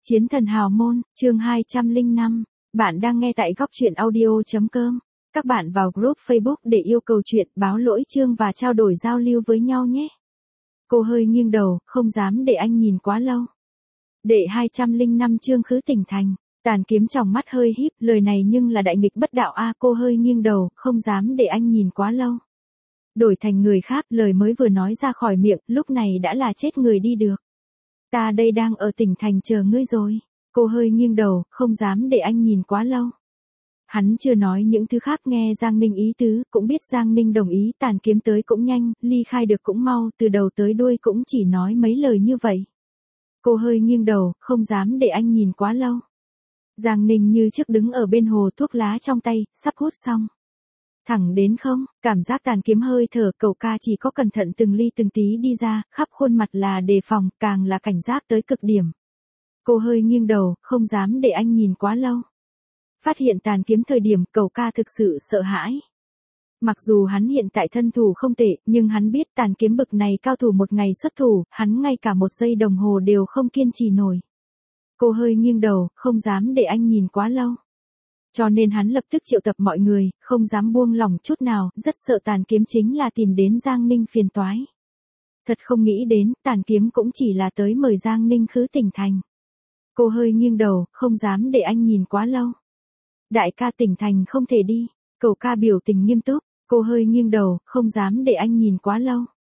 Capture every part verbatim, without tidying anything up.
Chiến thần hào môn, chương hai trăm lẻ năm. Bạn đang nghe tại góc truyện audio.com. Các bạn vào group Facebook để yêu cầu chuyện, báo lỗi chương và trao đổi giao lưu với nhau nhé. Cô hơi nghiêng đầu, không dám để anh nhìn quá lâu. Đệ hai trăm lẻ năm chương khứ tỉnh thành. Tàn kiếm trong mắt hơi híp, lời này nhưng là đại nghịch bất đạo a. Cô hơi nghiêng đầu, không dám để anh nhìn quá lâu. Đổi thành người khác, lời mới vừa nói ra khỏi miệng, lúc này đã là chết người đi được. Ta đây đang ở tỉnh thành chờ ngươi rồi. Cô hơi nghiêng đầu, không dám để anh nhìn quá lâu. Hắn chưa nói những thứ khác, nghe Giang Ninh ý tứ, cũng biết Giang Ninh đồng ý. Tàn kiếm tới cũng nhanh, ly khai được cũng mau, từ đầu tới đuôi cũng chỉ nói mấy lời như vậy. Cô hơi nghiêng đầu, không dám để anh nhìn quá lâu. Giang Ninh như trước đứng ở bên hồ, thuốc lá trong tay, sắp hút xong. Thẳng đến không, cảm giác tàn kiếm hơi thở, cậu ca chỉ có cẩn thận từng ly từng tí đi ra, khắp khuôn mặt là đề phòng, càng là cảnh giác tới cực điểm. Cô hơi nghiêng đầu, không dám để anh nhìn quá lâu. Phát hiện tàn kiếm thời điểm, cậu ca thực sự sợ hãi. Mặc dù hắn hiện tại thân thủ không tệ, nhưng hắn biết tàn kiếm bực này cao thủ một ngày xuất thủ, hắn ngay cả một giây đồng hồ đều không kiên trì nổi. Cô hơi nghiêng đầu, không dám để anh nhìn quá lâu. Cho nên hắn lập tức triệu tập mọi người, không dám buông lỏng chút nào, rất sợ tàn kiếm chính là tìm đến Giang Ninh phiền toái. Thật không nghĩ đến, tàn kiếm cũng chỉ là tới mời Giang Ninh khứ tỉnh thành. Cô hơi nghiêng đầu, không dám để anh nhìn quá lâu. Đại ca tỉnh thành không thể đi, cậu ca biểu tình nghiêm túc, cô hơi nghiêng đầu, không dám để anh nhìn quá lâu.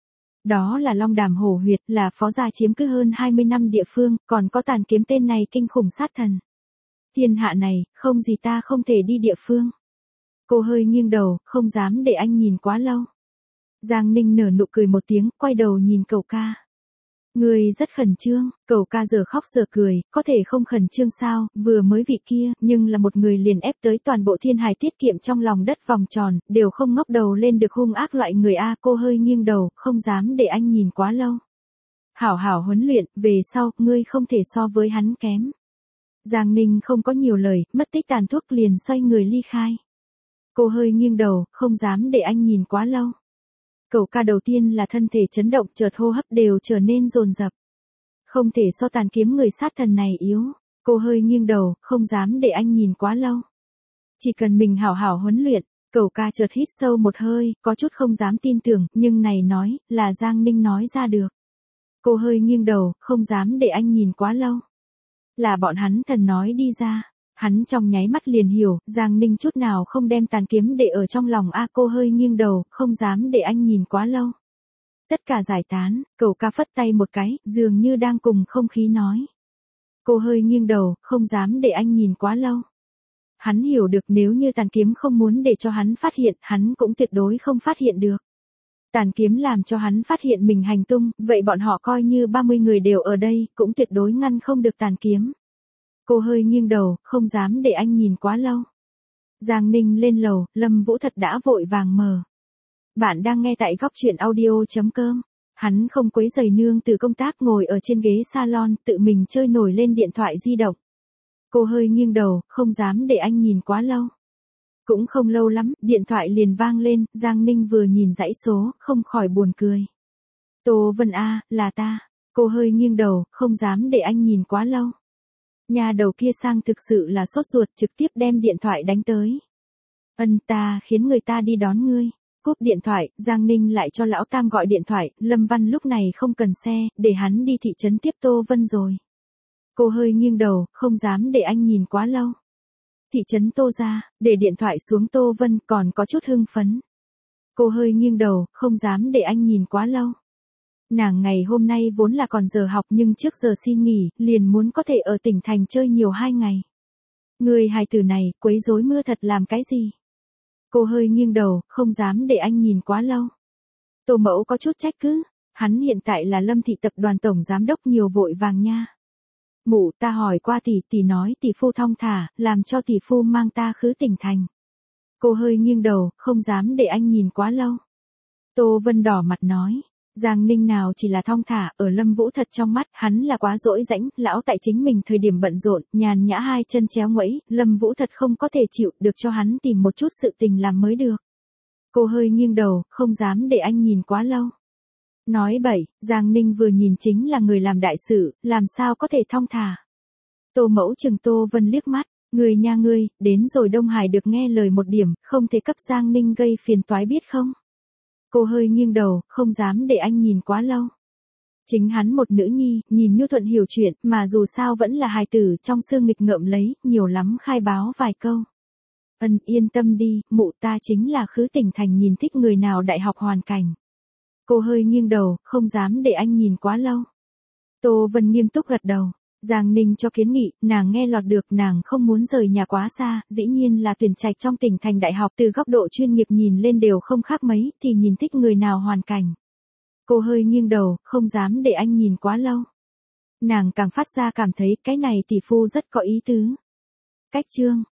Đó là Long Đàm Hổ Huyệt, là phó gia chiếm cứ hơn hai mươi năm địa phương, còn có tàn kiếm tên này kinh khủng sát thần. Thiên hạ này, không gì ta không thể đi địa phương. Cô hơi nghiêng đầu, không dám để anh nhìn quá lâu. Giang Ninh nở nụ cười một tiếng, quay đầu nhìn cậu ca. Người rất khẩn trương, cậu ca giờ khóc giờ cười, có thể không khẩn trương sao, vừa mới vị kia, nhưng là một người liền ép tới toàn bộ thiên hải tiết kiệm trong lòng đất vòng tròn, đều không ngóc đầu lên được hung ác loại người a. Cô hơi nghiêng đầu, không dám để anh nhìn quá lâu. Hảo hảo huấn luyện, về sau, ngươi không thể so với hắn kém. Giang Ninh không có nhiều lời, mất tích tàn thuốc liền xoay người ly khai. Cô hơi nghiêng đầu, không dám để anh nhìn quá lâu. Cậu ca đầu tiên là thân thể chấn động, chợt hô hấp đều trở nên dồn dập. Không thể so tàn kiếm người sát thần này yếu. Cô hơi nghiêng đầu, không dám để anh nhìn quá lâu. Chỉ cần mình hảo hảo huấn luyện. Cậu ca chợt hít sâu một hơi, có chút không dám tin tưởng, nhưng này nói, là Giang Ninh nói ra được. Cô hơi nghiêng đầu, không dám để anh nhìn quá lâu. Là bọn hắn thần nói đi ra. Hắn trong nháy mắt liền hiểu, Giang Ninh chút nào không đem tàn kiếm để ở trong lòng a. Cô hơi nghiêng đầu, không dám để anh nhìn quá lâu. Tất cả giải tán, cậu ca phất tay một cái, dường như đang cùng không khí nói. Cô hơi nghiêng đầu, không dám để anh nhìn quá lâu. Hắn hiểu được nếu như tàn kiếm không muốn để cho hắn phát hiện, hắn cũng tuyệt đối không phát hiện được. Tàn kiếm làm cho hắn phát hiện mình hành tung, vậy bọn họ coi như ba mươi người đều ở đây, cũng tuyệt đối ngăn không được tàn kiếm. Cô hơi nghiêng đầu, không dám để anh nhìn quá lâu. Giang Ninh lên lầu, Lâm Vũ Thật đã vội vàng mở. Bạn đang nghe tại góc truyện audio.com. Hắn không quấy rầy nương từ công tác, ngồi ở trên ghế salon, tự mình chơi nổi lên điện thoại di động. Cô hơi nghiêng đầu, không dám để anh nhìn quá lâu. Cũng không lâu lắm, điện thoại liền vang lên, Giang Ninh vừa nhìn dãy số, không khỏi buồn cười. Tô Vân A, là ta. Cô hơi nghiêng đầu, không dám để anh nhìn quá lâu. Nhà đầu kia sang thực sự là sốt ruột, trực tiếp đem điện thoại đánh tới. Ân, ta khiến người ta đi đón ngươi. Cúp điện thoại, Giang Ninh lại cho lão tam gọi điện thoại, Lâm Văn lúc này không cần xe, để hắn đi thị trấn tiếp Tô Vân rồi. Cô hơi nghiêng đầu, không dám để anh nhìn quá lâu. Thị trấn Tô ra, để điện thoại xuống, Tô Vân còn có chút hưng phấn. Cô hơi nghiêng đầu, không dám để anh nhìn quá lâu. Nàng ngày hôm nay vốn là còn giờ học, nhưng trước giờ xin nghỉ, liền muốn có thể ở tỉnh thành chơi nhiều hai ngày. Người hài tử này, quấy rối mưa thật làm cái gì? Cô hơi nghiêng đầu, không dám để anh nhìn quá lâu. Tô Mẫu có chút trách cứ, hắn hiện tại là Lâm thị tập đoàn tổng giám đốc, nhiều vội vàng nha. Mụ, ta hỏi qua tỷ, tỷ nói tỷ phu thong thả, làm cho tỷ phu mang ta khứ tỉnh thành. Cô hơi nghiêng đầu, không dám để anh nhìn quá lâu. Tô Vân đỏ mặt nói. Giang Ninh nào chỉ là thong thả, ở Lâm Vũ Thật trong mắt, hắn là quá dỗi rãnh, lão tại chính mình thời điểm bận rộn, nhàn nhã hai chân chéo nguẫy, Lâm Vũ Thật không có thể chịu được cho hắn tìm một chút sự tình làm mới được. Cô hơi nghiêng đầu, không dám để anh nhìn quá lâu. Nói bậy, Giang Ninh vừa nhìn chính là người làm đại sự, làm sao có thể thong thả. Tô Mẫu chừng Tô Vân liếc mắt, người nha ngươi, đến rồi Đông Hải được nghe lời một điểm, không thể cấp Giang Ninh gây phiền toái biết không? Cô hơi nghiêng đầu, không dám để anh nhìn quá lâu. Chính hắn một nữ nhi, nhìn nhu thuận hiểu chuyện, mà dù sao vẫn là hài tử trong xương nghịch ngợm lấy, nhiều lắm khai báo vài câu. Ân, yên tâm đi, mụ ta chính là khứ tỉnh thành nhìn thích người nào đại học hoàn cảnh. Cô hơi nghiêng đầu, không dám để anh nhìn quá lâu. Tô Vân nghiêm túc gật đầu. Giang Ninh cho kiến nghị, nàng nghe lọt được, nàng không muốn rời nhà quá xa, dĩ nhiên là tuyển trạch trong tỉnh thành đại học, từ góc độ chuyên nghiệp nhìn lên đều không khác mấy, thì nhìn thích người nào hoàn cảnh. Cô hơi nghiêng đầu, không dám để anh nhìn quá lâu. Nàng càng phát ra cảm thấy cái này tỷ phu rất có ý tứ. Cách chương